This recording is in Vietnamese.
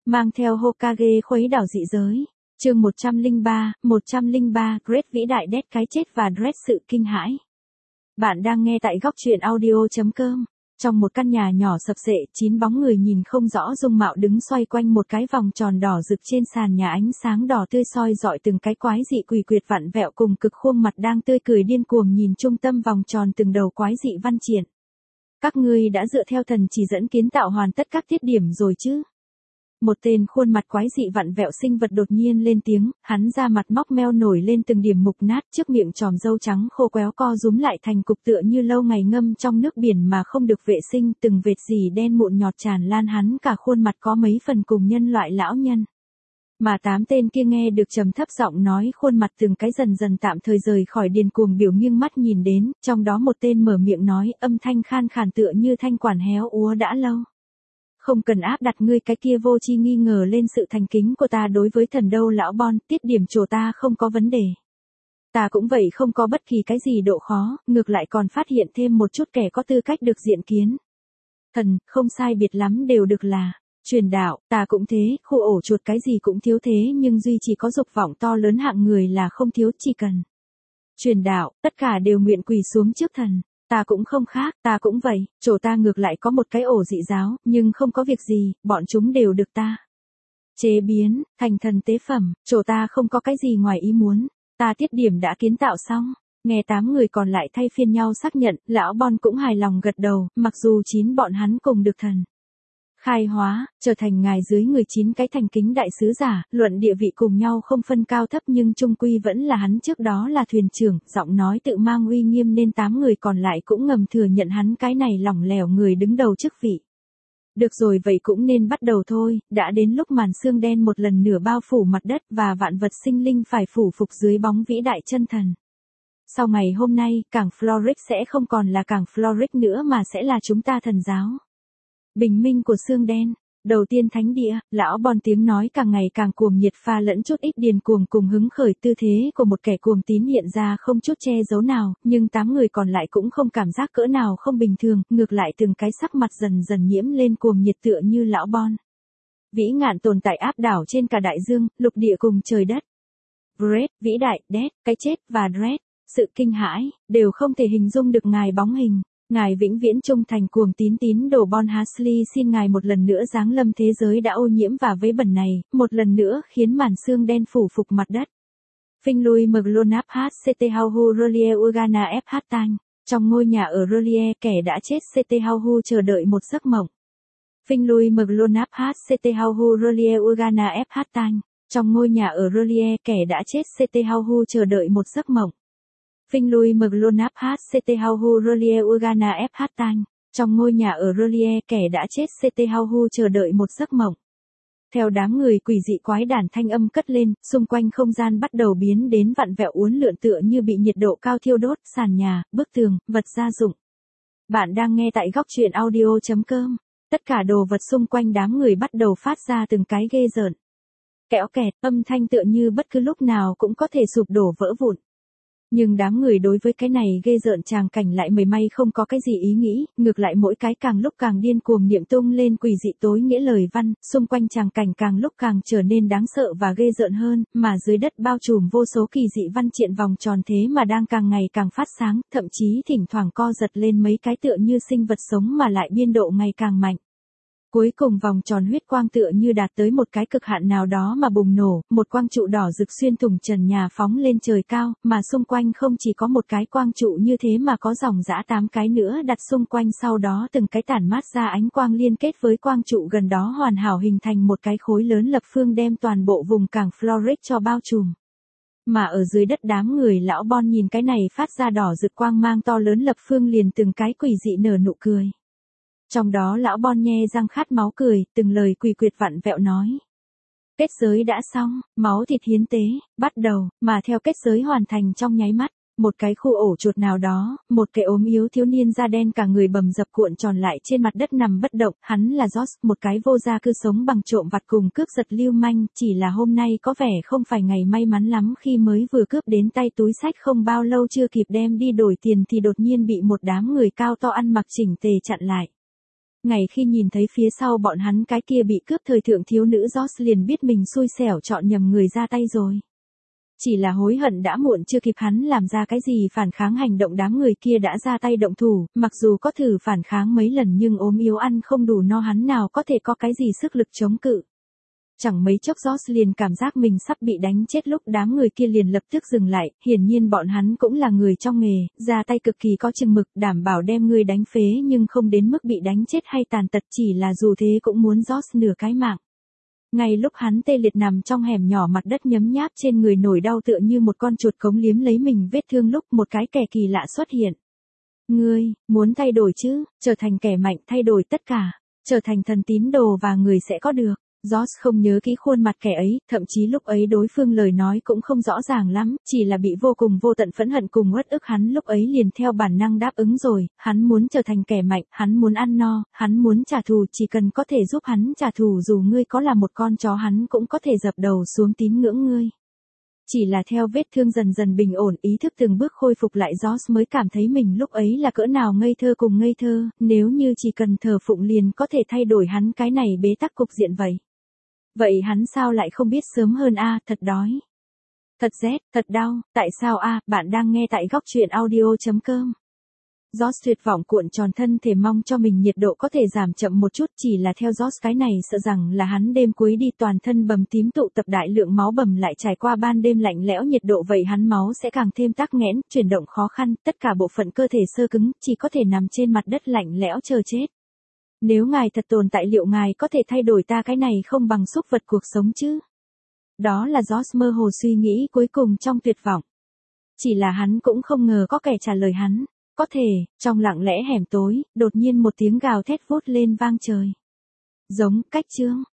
Mang theo Hokage khuấy đảo dị giới. Chương 103, Great vĩ đại Death cái chết và Dread sự kinh hãi. Bạn đang nghe tại góc truyện audio.com. Trong một căn nhà nhỏ sập xệ, 9 bóng người nhìn không rõ dung mạo đứng xoay quanh một cái vòng tròn đỏ rực trên sàn nhà, ánh sáng đỏ tươi soi rọi từng cái quái dị quỷ quyệt vặn vẹo cùng cực khuôn mặt đang tươi cười điên cuồng nhìn trung tâm vòng tròn từng đầu quái dị văn triển. Các ngươi đã dựa theo thần chỉ dẫn kiến tạo hoàn tất các tiết điểm rồi chứ? Một tên khuôn mặt quái dị vặn vẹo sinh vật đột nhiên lên tiếng, hắn ra mặt móc meo nổi lên từng điểm mục nát, trước miệng tròm râu trắng khô quéo co rúm lại thành cục tựa như lâu ngày ngâm trong nước biển mà không được vệ sinh, từng vệt dì đen mụn nhọt tràn lan hắn cả khuôn mặt có mấy phần cùng nhân loại lão nhân. Mà 8 tên kia nghe được trầm thấp giọng nói, khuôn mặt từng cái dần dần tạm thời rời khỏi điên cuồng biểu nghiêng mắt nhìn đến, trong đó một tên mở miệng nói, âm thanh khan khàn tựa như thanh quản héo úa đã lâu. Không cần áp đặt ngươi cái kia vô tri nghi ngờ lên sự thành kính của ta đối với thần đâu lão Bon, tiết điểm chỗ ta không có vấn đề. Ta cũng vậy, không có bất kỳ cái gì độ khó, ngược lại còn phát hiện thêm một chút kẻ có tư cách được diện kiến. Thần, không sai biệt lắm đều được là. Truyền đạo, ta cũng thế, khu ổ chuột cái gì cũng thiếu thế nhưng duy chỉ có dục vọng to lớn hạng người là không thiếu, chỉ cần. Truyền đạo, tất cả đều nguyện quỳ xuống trước thần. Ta cũng không khác, ta cũng vậy, chỗ ta ngược lại có một cái ổ dị giáo, nhưng không có việc gì, bọn chúng đều được ta chế biến, thành thần tế phẩm, chỗ ta không có cái gì ngoài ý muốn, ta tiết điểm đã kiến tạo xong. Nghe 8 người còn lại thay phiên nhau xác nhận, lão Bon cũng hài lòng gật đầu, mặc dù 9 bọn hắn cùng được thần khai hóa, trở thành ngài dưới người 9 cái thành kính đại sứ giả, luận địa vị cùng nhau không phân cao thấp nhưng chung quy vẫn là hắn trước đó là thuyền trưởng, giọng nói tự mang uy nghiêm nên 8 người còn lại cũng ngầm thừa nhận hắn cái này lỏng lẻo người đứng đầu chức vị. Được rồi, vậy cũng nên bắt đầu thôi, đã đến lúc màn sương đen một lần nữa bao phủ mặt đất và vạn vật sinh linh phải phủ phục dưới bóng vĩ đại chân thần. Sau ngày hôm nay, cảng Florix sẽ không còn là cảng Florix nữa mà sẽ là chúng ta thần giáo. Bình minh của sương đen, đầu tiên thánh địa, lão Bon tiếng nói càng ngày càng cuồng nhiệt pha lẫn chút ít điên cuồng cùng hứng khởi, tư thế của một kẻ cuồng tín hiện ra không chút che giấu nào, nhưng 8 người còn lại cũng không cảm giác cỡ nào không bình thường, ngược lại từng cái sắc mặt dần dần nhiễm lên cuồng nhiệt tựa như lão Bon. Vĩ ngạn tồn tại áp đảo trên cả đại dương, lục địa cùng trời đất. Great, vĩ đại, Death, cái chết và Dread, sự kinh hãi, đều không thể hình dung được ngài bóng hình. Ngài vĩnh viễn trung thành cuồng tín đồ Bon Hasley, xin ngài một lần nữa giáng lâm thế giới đã ô nhiễm và vấy bẩn này, một lần nữa khiến màn sương đen phủ phục mặt đất. Phinh lui Mglonap HCT Hauhu Rolie Urgana FH Tanh, trong ngôi nhà ở Rolie, kẻ đã chết CT Hauhu chờ đợi một giấc mộng. Phinh lui Mglonap HCT Hauhu Rolie Urgana FH Tanh, trong ngôi nhà ở Rolie, kẻ đã chết CT Hauhu chờ đợi một giấc mộng. Phinh lui Mglonap HCT Hauhu Rolie Urgana FH Tanh, trong ngôi nhà ở Rolie, kẻ đã chết CT Hauhu chờ đợi một giấc mộng. Theo đám người quỷ dị quái đản thanh âm cất lên, xung quanh không gian bắt đầu biến đến vặn vẹo uốn lượn tựa như bị nhiệt độ cao thiêu đốt, sàn nhà, bức tường, vật gia dụng. Bạn đang nghe tại góc truyện audio.com. Tất cả đồ vật xung quanh đám người bắt đầu phát ra từng cái ghê rợn. Kẽo kẹt, âm thanh tựa như bất cứ lúc nào cũng có thể sụp đổ vỡ vụn. Nhưng đám người đối với cái này ghê rợn tràng cảnh lại mảy may không có cái gì ý nghĩ, ngược lại mỗi cái càng lúc càng điên cuồng niệm tung lên quỷ dị tối nghĩa lời văn, xung quanh tràng cảnh càng lúc càng trở nên đáng sợ và ghê rợn hơn, mà dưới đất bao trùm vô số kỳ dị văn triện vòng tròn thế mà đang càng ngày càng phát sáng, thậm chí thỉnh thoảng co giật lên mấy cái tựa như sinh vật sống mà lại biên độ ngày càng mạnh. Cuối cùng vòng tròn huyết quang tựa như đạt tới một cái cực hạn nào đó mà bùng nổ, một quang trụ đỏ rực xuyên thủng trần nhà phóng lên trời cao, mà xung quanh không chỉ có một cái quang trụ như thế mà có dòng dã 8 cái nữa đặt xung quanh, sau đó từng cái tản mát ra ánh quang liên kết với quang trụ gần đó hoàn hảo hình thành một cái khối lớn lập phương đem toàn bộ vùng cảng Florix cho bao trùm. Mà ở dưới đất đám người lão Bon nhìn cái này phát ra đỏ rực quang mang to lớn lập phương liền từng cái quỷ dị nở nụ cười. Trong đó lão Bon nhe răng khát máu cười, từng lời quỷ quyệt vặn vẹo nói. Kết giới đã xong, máu thịt hiến tế, bắt đầu, mà theo kết giới hoàn thành trong nháy mắt, một cái khu ổ chuột nào đó, một cái ốm yếu thiếu niên da đen cả người bầm dập cuộn tròn lại trên mặt đất nằm bất động, hắn là Josh, một cái vô gia cư sống bằng trộm vặt cùng cướp giật lưu manh, chỉ là hôm nay có vẻ không phải ngày may mắn lắm khi mới vừa cướp đến tay túi xách không bao lâu chưa kịp đem đi đổi tiền thì đột nhiên bị một đám người cao to ăn mặc chỉnh tề chặn lại. Ngày khi nhìn thấy phía sau bọn hắn cái kia bị cướp thời thượng thiếu nữ George liền biết mình xui xẻo chọn nhầm người ra tay rồi. Chỉ là hối hận đã muộn, chưa kịp hắn làm ra cái gì phản kháng, hành động đám người kia đã ra tay động thủ, mặc dù có thử phản kháng mấy lần nhưng ốm yếu ăn không đủ no, hắn nào có thể có cái gì sức lực chống cự. Chẳng mấy chốc George liền cảm giác mình sắp bị đánh chết, lúc đám người kia liền lập tức dừng lại, hiển nhiên bọn hắn cũng là người trong nghề, ra tay cực kỳ có chừng mực, đảm bảo đem người đánh phế nhưng không đến mức bị đánh chết hay tàn tật, chỉ là dù thế cũng muốn George nửa cái mạng. Ngay lúc hắn tê liệt nằm trong hẻm nhỏ, mặt đất nhấm nháp trên người nổi đau tựa như một con chuột cống liếm lấy mình vết thương, lúc một cái kẻ kỳ lạ xuất hiện. Ngươi, muốn thay đổi chứ, trở thành kẻ mạnh, thay đổi tất cả, trở thành thần tín đồ và người sẽ có được. George không nhớ kỹ khuôn mặt kẻ ấy, thậm chí lúc ấy đối phương lời nói cũng không rõ ràng lắm, chỉ là bị vô cùng vô tận phẫn hận cùng uất ức, hắn lúc ấy liền theo bản năng đáp ứng rồi, hắn muốn trở thành kẻ mạnh, hắn muốn ăn no, hắn muốn trả thù, chỉ cần có thể giúp hắn trả thù, dù ngươi có là một con chó hắn cũng có thể dập đầu xuống tín ngưỡng ngươi. Chỉ là theo vết thương dần dần bình ổn, ý thức từng bước khôi phục lại, George mới cảm thấy mình lúc ấy là cỡ nào ngây thơ cùng ngây thơ, nếu như chỉ cần thờ phụng liền có thể thay đổi hắn cái này bế tắc cục diện vậy. Vậy hắn sao lại không biết sớm hơn a, thật đói. Thật rét, thật đau, tại sao a, bạn đang nghe tại góc truyện audio.com. George tuyệt vọng cuộn tròn thân thể, mong cho mình nhiệt độ có thể giảm chậm một chút, chỉ là theo George cái này sợ rằng là hắn đêm cuối đi toàn thân bầm tím, tụ tập đại lượng máu bầm, lại trải qua ban đêm lạnh lẽo nhiệt độ, vậy hắn máu sẽ càng thêm tắc nghẽn, chuyển động khó khăn, tất cả bộ phận cơ thể sơ cứng, chỉ có thể nằm trên mặt đất lạnh lẽo chờ chết. Nếu ngài thật tồn tại, liệu ngài có thể thay đổi ta cái này không bằng súc vật cuộc sống chứ? Đó là George mơ hồ suy nghĩ cuối cùng trong tuyệt vọng. Chỉ là hắn cũng không ngờ có kẻ trả lời hắn. Có thể, trong lặng lẽ hẻm tối, đột nhiên một tiếng gào thét vút lên vang trời. Giống cách chương.